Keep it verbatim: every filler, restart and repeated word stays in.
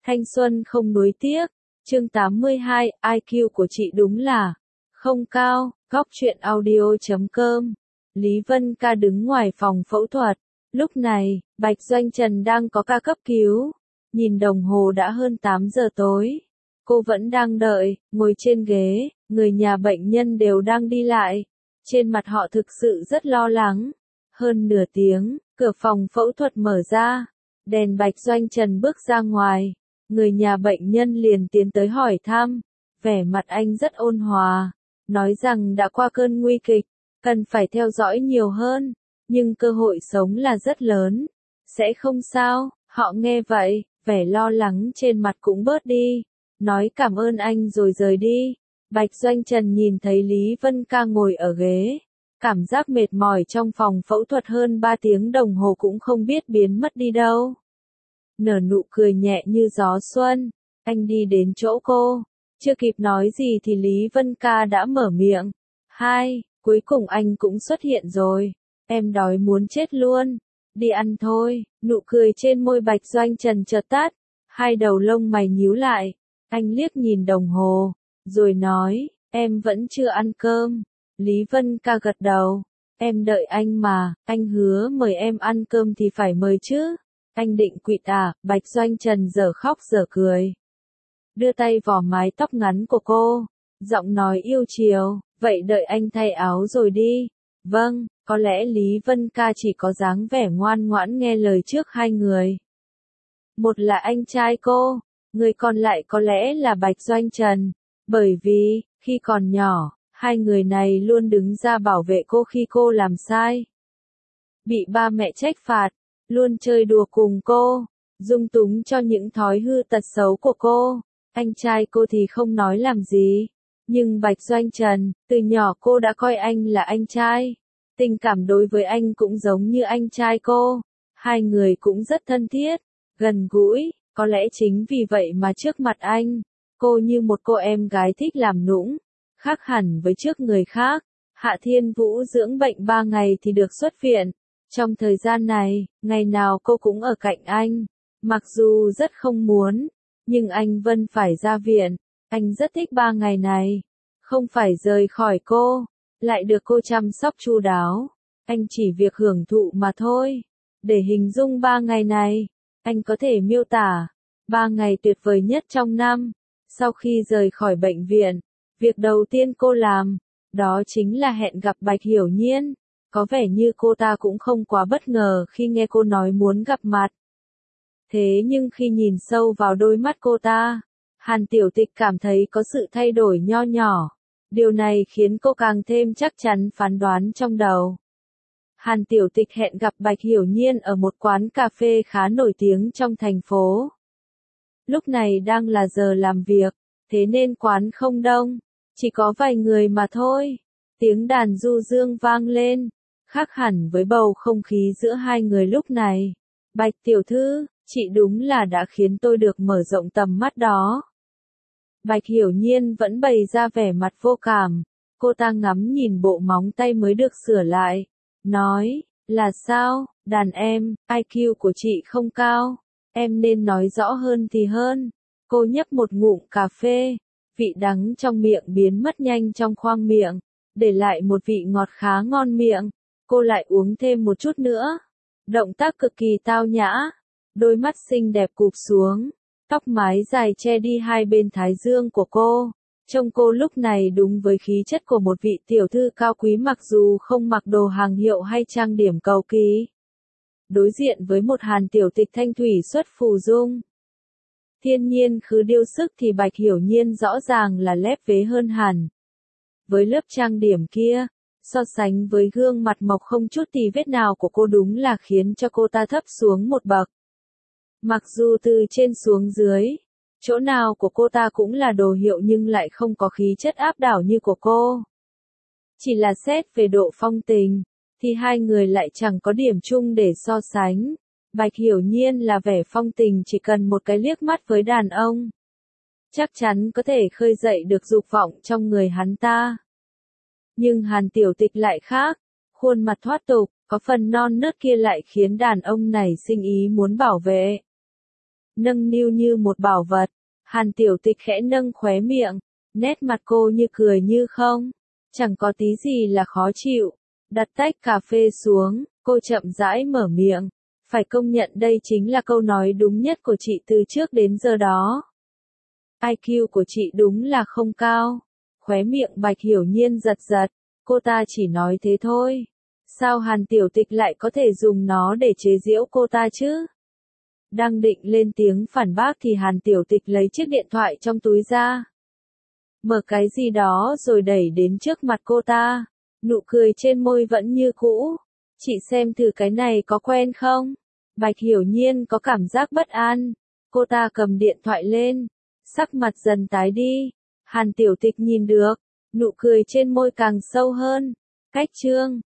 Thanh xuân không nuối tiếc. Chương tám mươi hai, i kiu của chị đúng là không cao. Góc truyện audio chấm com. Lý Vân Ca đứng ngoài phòng phẫu thuật. Lúc này, Bạch Doanh Trần đang có ca cấp cứu. Nhìn đồng hồ đã hơn tám giờ tối. Cô vẫn đang đợi, ngồi trên ghế, người nhà bệnh nhân đều đang đi lại. Trên mặt họ thực sự rất lo lắng. Hơn nửa tiếng, cửa phòng phẫu thuật mở ra. Đèn Bạch Doanh Trần bước ra ngoài. Người nhà bệnh nhân liền tiến tới hỏi thăm. Vẻ mặt anh rất ôn hòa. Nói rằng đã qua cơn nguy kịch. Cần phải theo dõi nhiều hơn. Nhưng cơ hội sống là rất lớn. Sẽ không sao. Họ nghe vậy, vẻ lo lắng trên mặt cũng bớt đi. Nói cảm ơn anh rồi rời đi. Bạch Doanh Trần nhìn thấy Lý Vân Ca ngồi ở ghế. Cảm giác mệt mỏi trong phòng phẫu thuật hơn ba tiếng đồng hồ cũng không biết biến mất đi đâu. Nở nụ cười nhẹ như gió xuân. Anh đi đến chỗ cô. Chưa kịp nói gì thì Lý Vân Ca đã mở miệng. Hai, cuối cùng anh cũng xuất hiện rồi. Em đói muốn chết luôn. Đi ăn thôi. Nụ cười trên môi Bạch Doanh Trần chợt tắt. Hai đầu lông mày nhíu lại. Anh liếc nhìn đồng hồ. Rồi nói, em vẫn chưa ăn cơm. Lý Vân Ca gật đầu. Em đợi anh mà, anh hứa mời em ăn cơm thì phải mời chứ. Anh định quỵt à? Bạch Doanh Trần dở khóc dở cười. Đưa tay vò mái tóc ngắn của cô. Giọng nói yêu chiều, vậy đợi anh thay áo rồi đi. Vâng, có lẽ Lý Vân Ca chỉ có dáng vẻ ngoan ngoãn nghe lời trước hai người. Một là anh trai cô, người còn lại có lẽ là Bạch Doanh Trần. Bởi vì, khi còn nhỏ, hai người này luôn đứng ra bảo vệ cô khi cô làm sai. Bị ba mẹ trách phạt, luôn chơi đùa cùng cô, dung túng cho những thói hư tật xấu của cô. Anh trai cô thì không nói làm gì. Nhưng Bạch Doanh Trần, từ nhỏ cô đã coi anh là anh trai. Tình cảm đối với anh cũng giống như anh trai cô. Hai người cũng rất thân thiết, gần gũi. Có lẽ chính vì vậy mà trước mặt anh, cô như một cô em gái thích làm nũng. Khác hẳn với trước người khác. Hạ Thiên Vũ dưỡng bệnh ba ngày thì được xuất viện. Trong thời gian này, ngày nào cô cũng ở cạnh anh. Mặc dù rất không muốn, nhưng anh vẫn phải ra viện. Anh rất thích ba ngày này. Không phải rời khỏi cô, lại được cô chăm sóc chu đáo. Anh chỉ việc hưởng thụ mà thôi. Để hình dung ba ngày này, anh có thể miêu tả. Ba ngày tuyệt vời nhất trong năm. Sau khi rời khỏi bệnh viện, việc đầu tiên cô làm, đó chính là hẹn gặp Bạch Hiểu Nhiên. Có vẻ như cô ta cũng không quá bất ngờ khi nghe cô nói muốn gặp mặt. Thế nhưng khi nhìn sâu vào đôi mắt cô ta, Hàn Tiểu Tịch cảm thấy có sự thay đổi nho nhỏ. Điều này khiến cô càng thêm chắc chắn phán đoán trong đầu. Hàn Tiểu Tịch hẹn gặp Bạch Hiểu Nhiên ở một quán cà phê khá nổi tiếng trong thành phố. Lúc này đang là giờ làm việc, thế nên quán không đông, chỉ có vài người mà thôi. Tiếng đàn du dương vang lên, khác hẳn với bầu không khí giữa hai người lúc này. Bạch tiểu thư, chị đúng là đã khiến tôi được mở rộng tầm mắt đó. Bạch Hiểu Nhiên vẫn bày ra vẻ mặt vô cảm. Cô ta ngắm nhìn bộ móng tay mới được sửa lại. Nói, là sao, đàn em, i kiu của chị không cao. Em nên nói rõ hơn thì hơn. Cô nhấp một ngụm cà phê. Vị đắng trong miệng biến mất nhanh trong khoang miệng. Để lại một vị ngọt khá ngon miệng. Cô lại uống thêm một chút nữa. Động tác cực kỳ tao nhã. Đôi mắt xinh đẹp cụp xuống. Tóc mái dài che đi hai bên thái dương của cô. Trông cô lúc này đúng với khí chất của một vị tiểu thư cao quý mặc dù không mặc đồ hàng hiệu hay trang điểm cầu kỳ. Đối diện với một Hàn Tiểu Tịch thanh thủy xuất phù dung. Thiên nhiên khứ điêu sức thì Bạch Hiểu Nhiên rõ ràng là lép vế hơn hẳn. Với lớp trang điểm kia, so sánh với gương mặt mộc không chút tì vết nào của cô đúng là khiến cho cô ta thấp xuống một bậc. Mặc dù từ trên xuống dưới, chỗ nào của cô ta cũng là đồ hiệu nhưng lại không có khí chất áp đảo như của cô. Chỉ là xét về độ phong tình, thì hai người lại chẳng có điểm chung để so sánh. Bạch Hiểu Nhiên là vẻ phong tình chỉ cần một cái liếc mắt với đàn ông. Chắc chắn có thể khơi dậy được dục vọng trong người hắn ta. Nhưng Hàn Tiểu Tịch lại khác, khuôn mặt thoát tục, có phần non nớt kia lại khiến đàn ông này sinh ý muốn bảo vệ. nâng niu như một bảo vật. Hàn Tiểu Tịch khẽ nâng khóe miệng, nét mặt cô như cười như không, chẳng có tí gì là khó chịu. Đặt tách cà phê xuống, cô chậm rãi mở miệng, phải công nhận đây chính là câu nói đúng nhất của chị từ trước đến giờ đó. i kiu của chị đúng là không cao. Khóe miệng Bạch Hiểu Nhiên giật giật, cô ta chỉ nói thế thôi. Sao Hàn Tiểu Tịch lại có thể dùng nó để chế giễu cô ta chứ? Đang định lên tiếng phản bác thì Hàn Tiểu Tịch lấy chiếc điện thoại trong túi ra. Mở cái gì đó rồi đẩy đến trước mặt cô ta. Nụ cười trên môi vẫn như cũ. Chị xem thử cái này có quen không? Bạch Hiểu Nhiên có cảm giác bất an. Cô ta cầm điện thoại lên. Sắc mặt dần tái đi. Hàn Tiểu Tịch nhìn được. Nụ cười trên môi càng sâu hơn. Cách chương.